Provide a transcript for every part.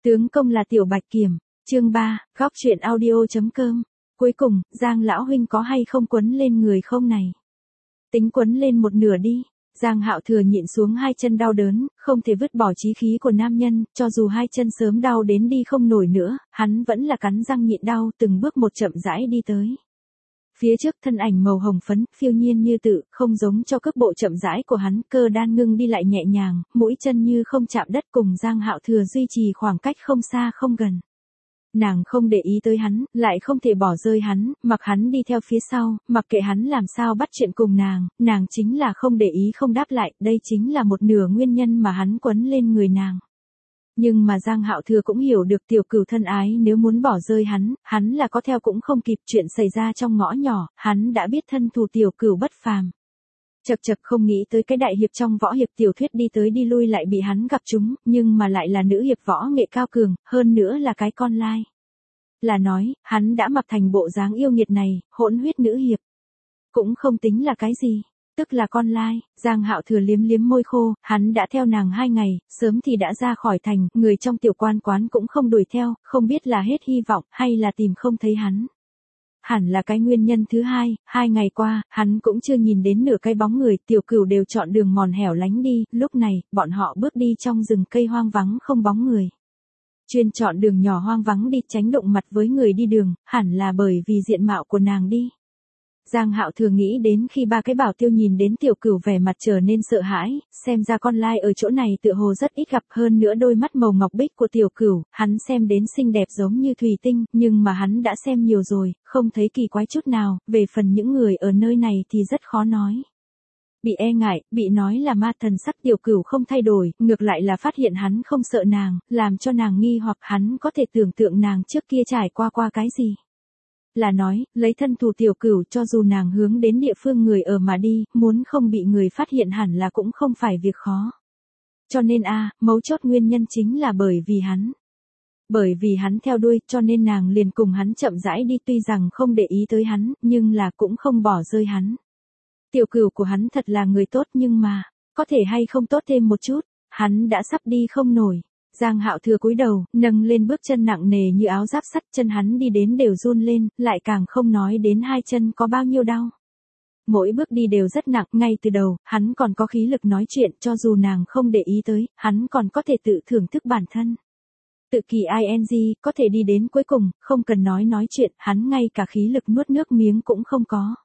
Tướng công là Tiểu Bạch Kiểm, chương 3, góc truyện audio.com. Cuối cùng, Giang lão huynh có hay không quấn lên người không này? Tính quấn lên một nửa đi. Giang Hạo Thừa nhịn xuống hai chân đau đớn, không thể vứt bỏ chí khí của nam nhân, cho dù hai chân sớm đau đến đi không nổi nữa, hắn vẫn là cắn răng nhịn đau, từng bước một chậm rãi đi tới. Phía trước thân ảnh màu hồng phấn, phiêu nhiên như tự, không giống cho cước bộ chậm rãi của hắn, Cơ Đan Ngưng đi lại nhẹ nhàng, mũi chân như không chạm đất, cùng Giang Hạo Thừa duy trì khoảng cách không xa không gần. Nàng không để ý tới hắn, lại không thể bỏ rơi hắn, mặc hắn đi theo phía sau, mặc kệ hắn làm sao bắt chuyện cùng nàng chính là không để ý không đáp lại, đây chính là một nửa nguyên nhân mà hắn quấn lên người nàng. Nhưng mà Giang Hạo Thừa cũng hiểu được Tiểu Cửu thân ái nếu muốn bỏ rơi hắn là có theo cũng không kịp, chuyện xảy ra trong ngõ nhỏ, hắn đã biết thân thù Tiểu Cửu bất phàm. Chật không nghĩ tới cái đại hiệp trong võ hiệp tiểu thuyết đi tới đi lui lại bị hắn gặp chúng, nhưng mà lại là nữ hiệp võ nghệ cao cường, hơn nữa là cái con lai. Là nói, hắn đã mặc thành bộ dáng yêu nghiệt này, hỗn huyết nữ hiệp. Cũng không tính là cái gì, tức là con lai. Giang Hạo Thừa liếm môi khô, hắn đã theo nàng 2 ngày, sớm thì đã ra khỏi thành, người trong tiểu quán cũng không đuổi theo, không biết là hết hy vọng, hay là tìm không thấy hắn. Hẳn là cái nguyên nhân thứ hai, 2 ngày qua, hắn cũng chưa nhìn đến nửa cái bóng người, Tiểu Cửu đều chọn đường mòn hẻo lánh đi, lúc này, bọn họ bước đi trong rừng cây hoang vắng không bóng người. Chuyên chọn đường nhỏ hoang vắng đi, tránh đụng mặt với người đi đường, hẳn là bởi vì diện mạo của nàng đi. Giang Hạo Thừa nghĩ đến khi 3 cái bảo tiêu nhìn đến Tiểu Cửu vẻ mặt trở nên sợ hãi, xem ra con lai ở chỗ này tựa hồ rất ít gặp, hơn nữa đôi mắt màu ngọc bích của Tiểu Cửu, hắn xem đến xinh đẹp giống như thủy tinh, nhưng mà hắn đã xem nhiều rồi, không thấy kỳ quái chút nào, về phần những người ở nơi này thì rất khó nói. Bị e ngại, bị nói là ma thần sắc, Tiểu Cửu không thay đổi, ngược lại là phát hiện hắn không sợ nàng, làm cho nàng nghi hoặc hắn có thể tưởng tượng nàng trước kia trải qua cái gì. Là nói, lấy thân thù Tiểu Cửu, cho dù nàng hướng đến địa phương người ở mà đi, muốn không bị người phát hiện hẳn là cũng không phải việc khó. Cho nên mấu chốt nguyên nhân chính là bởi vì hắn. Bởi vì hắn theo đuôi, cho nên nàng liền cùng hắn chậm rãi đi, tuy rằng không để ý tới hắn, nhưng là cũng không bỏ rơi hắn. Tiểu Cửu của hắn thật là người tốt, nhưng mà, có thể hay không tốt thêm một chút, hắn đã sắp đi không nổi. Giang Hạo Thừa cúi đầu, nâng lên bước chân nặng nề như áo giáp sắt, chân hắn đi đến đều run lên, lại càng không nói đến hai chân có bao nhiêu đau. Mỗi bước đi đều rất nặng, ngay từ đầu, hắn còn có khí lực nói chuyện, cho dù nàng không để ý tới, hắn còn có thể tự thưởng thức bản thân. Tự kỷ ing, có thể đi đến cuối cùng, không cần nói chuyện, hắn ngay cả khí lực nuốt nước miếng cũng không có.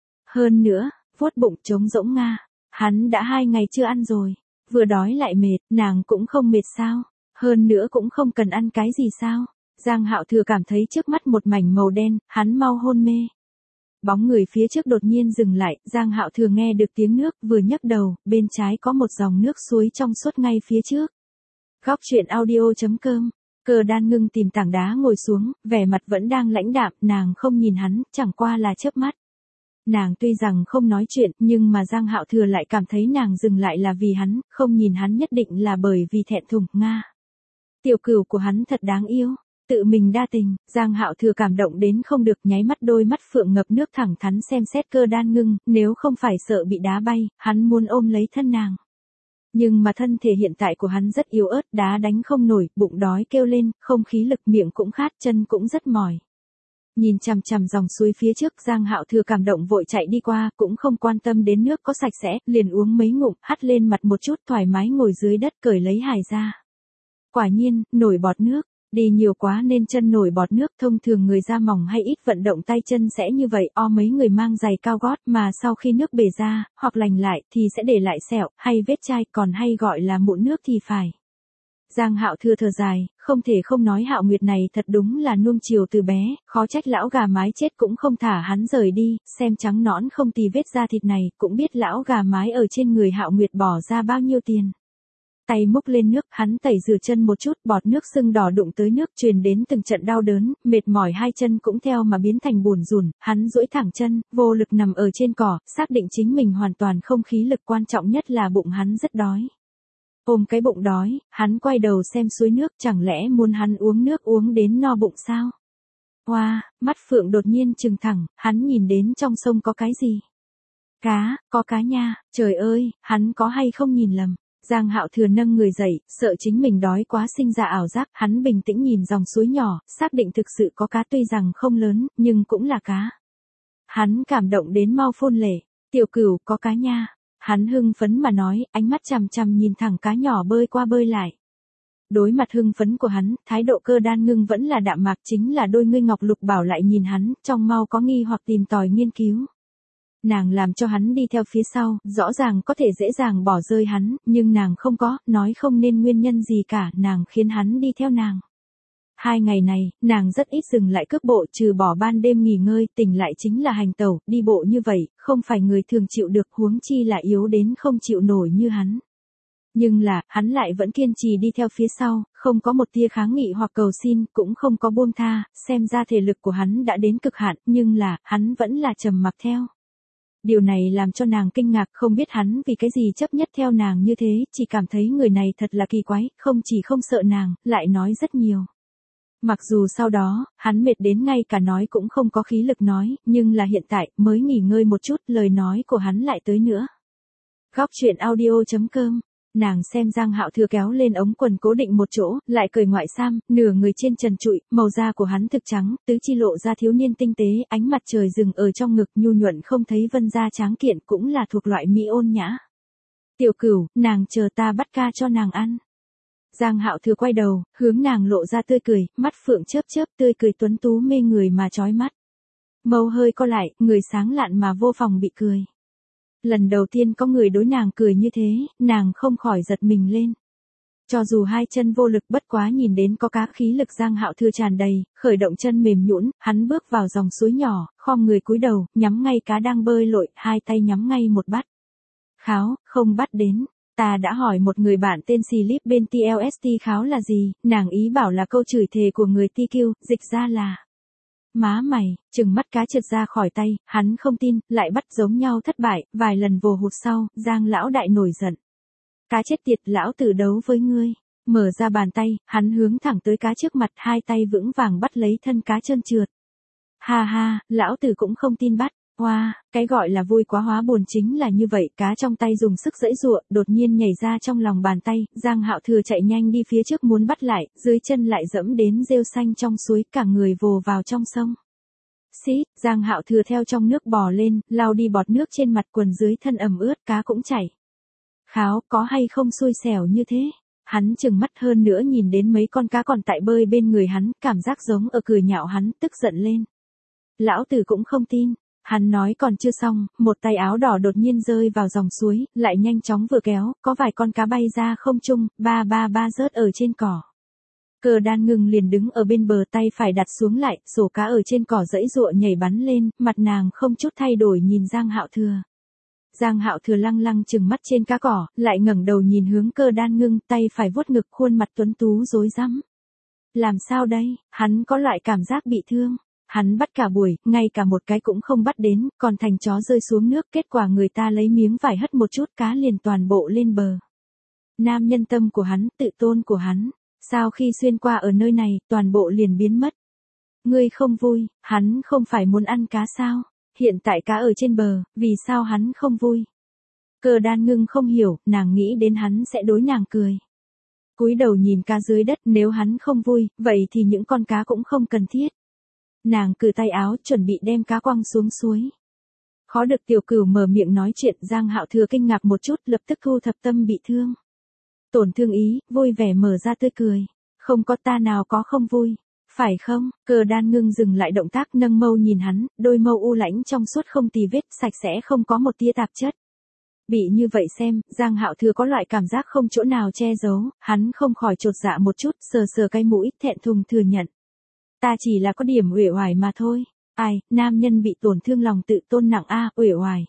Hơn nữa, vuốt bụng trống rỗng hắn đã 2 ngày chưa ăn rồi, vừa đói lại mệt, nàng cũng không mệt sao, hơn nữa cũng không cần ăn cái gì sao. Giang Hạo Thừa cảm thấy trước mắt một mảnh màu đen, hắn mau hôn mê. Bóng người phía trước đột nhiên dừng lại, Giang Hạo Thừa nghe được tiếng nước, vừa nhấc đầu, bên trái có một dòng nước suối trong suốt ngay phía trước. Góc truyện audio.com. Cơ Đan Ngưng tìm tảng đá ngồi xuống, vẻ mặt vẫn đang lãnh đạm, nàng không nhìn hắn, chẳng qua là chớp mắt. Nàng tuy rằng không nói chuyện, nhưng mà Giang Hạo Thừa lại cảm thấy nàng dừng lại là vì hắn, không nhìn hắn nhất định là bởi vì thẹn thùng. Tiểu Cửu của hắn thật đáng yêu, tự mình đa tình. Giang Hạo Thừa cảm động đến không được, nháy mắt, đôi mắt phượng ngập nước thẳng thắn xem xét Cơ Đan Ngưng, nếu không phải sợ bị đá bay, hắn muốn ôm lấy thân nàng. Nhưng mà thân thể hiện tại của hắn rất yếu ớt, đá đánh không nổi, bụng đói kêu lên, không khí lực, miệng cũng khát, chân cũng rất mỏi. Nhìn chằm chằm dòng suối phía trước, Giang Hạo Thừa cảm động vội chạy đi qua, cũng không quan tâm đến nước có sạch sẽ, liền uống mấy ngụm, hắt lên mặt một chút, thoải mái ngồi dưới đất cởi lấy hài ra. Quả nhiên, nổi bọt nước, đi nhiều quá nên chân nổi bọt nước, thông thường người da mỏng hay ít vận động tay chân sẽ như vậy, mấy người mang giày cao gót mà sau khi nước bể ra, hoặc lành lại thì sẽ để lại sẹo, hay vết chai, còn hay gọi là mụn nước thì phải. Giang Hạo Thừa thở dài, không thể không nói Hạo Nguyệt này thật đúng là nuông chiều từ bé, khó trách lão gà mái chết cũng không thả hắn rời đi, xem trắng nõn không tì vết da thịt này, cũng biết lão gà mái ở trên người Hạo Nguyệt bỏ ra bao nhiêu tiền. Tay múc lên nước, hắn tẩy rửa chân một chút, bọt nước sưng đỏ đụng tới nước, truyền đến từng trận đau đớn, mệt mỏi hai chân cũng theo mà biến thành bùn rùn, hắn duỗi thẳng chân, vô lực nằm ở trên cỏ, xác định chính mình hoàn toàn không khí lực, quan trọng nhất là bụng hắn rất đói. Ôm cái bụng đói, hắn quay đầu xem suối nước, chẳng lẽ muốn hắn uống nước uống đến no bụng sao? Mắt phượng đột nhiên trừng thẳng, hắn nhìn đến trong sông có cái gì? Cá, có cá nha, trời ơi, hắn có hay không nhìn lầm? Giang Hạo Thừa nâng người dậy, sợ chính mình đói quá sinh ra ảo giác, hắn bình tĩnh nhìn dòng suối nhỏ, xác định thực sự có cá tuy rằng không lớn, nhưng cũng là cá. Hắn cảm động đến mau phun lệ, tiểu cửu có cá nha. Hắn hưng phấn mà nói, ánh mắt chằm chằm nhìn thẳng cá nhỏ bơi qua bơi lại. Đối mặt hưng phấn của hắn, thái độ Cơ Đan Ngưng vẫn là đạm mạc, chính là đôi ngươi ngọc lục bảo lại nhìn hắn, trong mau có nghi hoặc tìm tòi nghiên cứu. Nàng làm cho hắn đi theo phía sau, rõ ràng có thể dễ dàng bỏ rơi hắn, nhưng nàng không có, nói không nên nguyên nhân gì cả, nàng khiến hắn đi theo nàng. 2 ngày này, nàng rất ít dừng lại cước bộ, trừ bỏ ban đêm nghỉ ngơi, tỉnh lại chính là hành tẩu, đi bộ như vậy, không phải người thường chịu được, huống chi là yếu đến không chịu nổi như hắn. Nhưng là, hắn lại vẫn kiên trì đi theo phía sau, không có một tia kháng nghị hoặc cầu xin, cũng không có buông tha, xem ra thể lực của hắn đã đến cực hạn, nhưng là, hắn vẫn là trầm mặc theo. Điều này làm cho nàng kinh ngạc, không biết hắn vì cái gì chấp nhất theo nàng như thế, chỉ cảm thấy người này thật là kỳ quái, không chỉ không sợ nàng, lại nói rất nhiều. Mặc dù sau đó, hắn mệt đến ngay cả nói cũng không có khí lực nói, nhưng là hiện tại, mới nghỉ ngơi một chút, lời nói của hắn lại tới nữa. Góc truyện audio.com. Nàng xem Giang Hạo Thừa kéo lên ống quần cố định một chỗ, lại cởi ngoại sam, nửa người trên trần trụi, màu da của hắn thực trắng, tứ chi lộ ra thiếu niên tinh tế, ánh mặt trời rừng ở trong ngực nhu nhuận không thấy vân da tráng kiện, cũng là thuộc loại mỹ ôn nhã. Tiểu Cửu, nàng chờ ta bắt ca cho nàng ăn. Giang Hạo Thừa quay đầu, hướng nàng lộ ra tươi cười, mắt phượng chớp chớp, tươi cười tuấn tú mê người mà chói mắt. Mâu hơi co lại, người sáng lạn mà vô phòng bị cười. Lần đầu tiên có người đối nàng cười như thế, nàng không khỏi giật mình lên. Cho dù hai chân vô lực, bất quá nhìn đến có cá khí lực Giang Hạo Thừa tràn đầy, khởi động chân mềm nhũn, hắn bước vào dòng suối nhỏ, khom người cúi đầu, nhắm ngay cá đang bơi lội, hai tay nhắm ngay một bắt. Kháo, không bắt đến. Ta đã hỏi một người bạn tên Silip bên TLST kháo là gì, nàng ý bảo là câu chửi thề của người TQ, dịch ra là má mày, chừng mắt cá trượt ra khỏi tay, hắn không tin, lại bắt giống nhau thất bại, vài lần vồ hụt sau, Giang lão đại nổi giận. Cá chết tiệt, lão tử đấu với ngươi. Mở ra bàn tay, hắn hướng thẳng tới cá trước mặt, hai tay vững vàng bắt lấy thân cá trơn trượt. Ha ha, lão tử cũng không tin bắt. Hoa, cái gọi là vui quá hóa buồn chính là như vậy, cá trong tay dùng sức giãy giụa, đột nhiên nhảy ra trong lòng bàn tay, Giang Hạo Thừa chạy nhanh đi phía trước muốn bắt lại, dưới chân lại dẫm đến rêu xanh trong suối, cả người vồ vào trong sông. Xít, Giang Hạo Thừa theo trong nước bò lên, lau đi bọt nước trên mặt, quần dưới thân ẩm ướt, cá cũng chảy. Kháo, có hay không xui xẻo như thế? Hắn chừng mắt hơn nữa nhìn đến mấy con cá còn tại bơi bên người hắn, cảm giác giống ở cười nhạo hắn, tức giận lên. Lão tử cũng không tin. Hắn nói còn chưa xong, một tay áo đỏ đột nhiên rơi vào dòng suối, lại nhanh chóng vừa kéo, có vài con cá bay ra không trung, ba rớt ở trên cỏ. Cơ Đan Ngưng liền đứng ở bên bờ, tay phải đặt xuống lại, sổ cá ở trên cỏ giãy giụa nhảy bắn lên, mặt nàng không chút thay đổi nhìn Giang Hạo Thừa. Giang Hạo Thừa lăng lăng chừng mắt trên cá cỏ, lại ngẩng đầu nhìn hướng Cơ Đan Ngưng, tay phải vuốt ngực, khuôn mặt tuấn tú rối rắm. Làm sao đây, hắn có loại cảm giác bị thương. Hắn bắt cả buổi, ngay cả một cái cũng không bắt đến, còn thành chó rơi xuống nước, kết quả người ta lấy miếng vải hất một chút, cá liền toàn bộ lên bờ. Nam nhân tâm của hắn, tự tôn của hắn, sao khi xuyên qua ở nơi này, toàn bộ liền biến mất. Ngươi không vui, hắn không phải muốn ăn cá sao? Hiện tại cá ở trên bờ, vì sao hắn không vui? Cơ Đan Ngưng không hiểu, nàng nghĩ đến hắn sẽ đối nàng cười. Cúi đầu nhìn cá dưới đất, nếu hắn không vui, vậy thì những con cá cũng không cần thiết. Nàng cử tay áo, chuẩn bị đem cá quăng xuống suối. Khó được Tiểu Cửu mở miệng nói chuyện, Giang Hạo Thừa kinh ngạc một chút, lập tức thu thập tâm bị thương. Tổn thương ý, vui vẻ mở ra tươi cười. Không có, ta nào có không vui. Phải không? Cơ Đan Ngưng dừng lại động tác, nâng mâu nhìn hắn, đôi mâu u lãnh trong suốt không tì vết, sạch sẽ không có một tia tạp chất. Bị như vậy xem, Giang Hạo Thừa có loại cảm giác không chỗ nào che giấu, hắn không khỏi chột dạ một chút, sờ sờ cái mũi, thẹn thùng thừa nhận. Ta chỉ là có điểm uể oải mà thôi. Ai, nam nhân bị tổn thương lòng tự tôn nặng a, uể oải.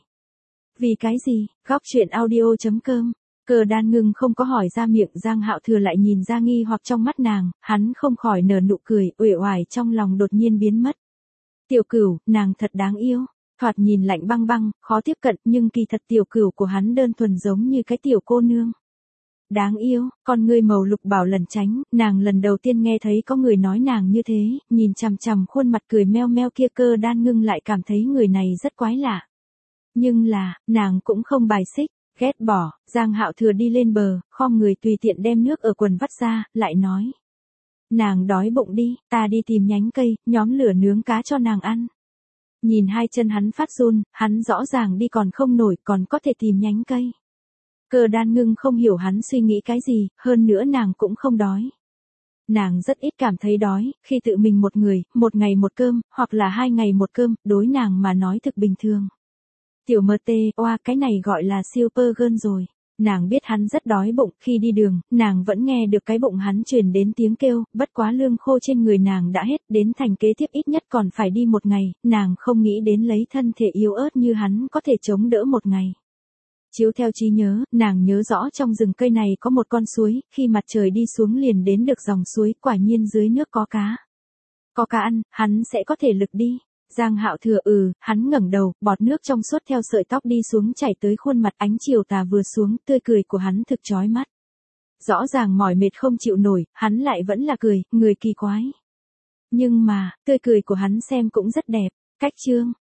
Vì cái gì? Góc truyện audio.com. Cơ Đan Ngưng không có hỏi ra miệng, Giang Hạo Thừa lại nhìn ra nghi hoặc trong mắt nàng, hắn không khỏi nở nụ cười, uể oải trong lòng đột nhiên biến mất. Tiểu Cửu, nàng thật đáng yêu. Thoạt nhìn lạnh băng băng, khó tiếp cận, nhưng kỳ thật Tiểu Cửu của hắn đơn thuần giống như cái tiểu cô nương. Đáng yêu, con ngươi màu lục bảo lẩn tránh, nàng lần đầu tiên nghe thấy có người nói nàng như thế, nhìn chằm chằm khuôn mặt cười meo meo kia, Cơ Đan Ngưng lại cảm thấy người này rất quái lạ. Nhưng là, nàng cũng không bài xích, Ghét bỏ, Giang Hạo Thừa đi lên bờ, khom người tùy tiện đem nước ở quần vắt ra, lại nói. Nàng đói bụng đi, ta đi tìm nhánh cây, nhóm lửa nướng cá cho nàng ăn. Nhìn hai chân hắn phát run, hắn rõ ràng đi còn không nổi, còn có thể tìm nhánh cây. Cơ Đan Ngưng không hiểu hắn suy nghĩ cái gì, hơn nữa nàng cũng không đói. Nàng rất ít cảm thấy đói, khi tự mình một người, một ngày một cơm, hoặc là 2 ngày một cơm, đối nàng mà nói thực bình thường. Tiểu MT, oa cái này gọi là super girl rồi. Nàng biết hắn rất đói bụng, khi đi đường, nàng vẫn nghe được cái bụng hắn truyền đến tiếng kêu, bất quá lương khô trên người nàng đã hết, đến thành kế tiếp ít nhất còn phải đi 1 ngày, nàng không nghĩ đến lấy thân thể yếu ớt như hắn có thể chống đỡ 1 ngày. Chiếu theo trí nhớ, nàng nhớ rõ trong rừng cây này có một con suối, khi mặt trời đi xuống liền đến được dòng suối, quả nhiên dưới nước có cá. Có cá ăn, hắn sẽ có thể lực đi. Giang Hạo Thừa hắn ngẩng đầu, bọt nước trong suốt theo sợi tóc đi xuống chảy tới khuôn mặt, ánh chiều tà vừa xuống, tươi cười của hắn thực chói mắt. Rõ ràng mỏi mệt không chịu nổi, hắn lại vẫn là cười, người kỳ quái. Nhưng mà, tươi cười của hắn xem cũng rất đẹp. Cách chương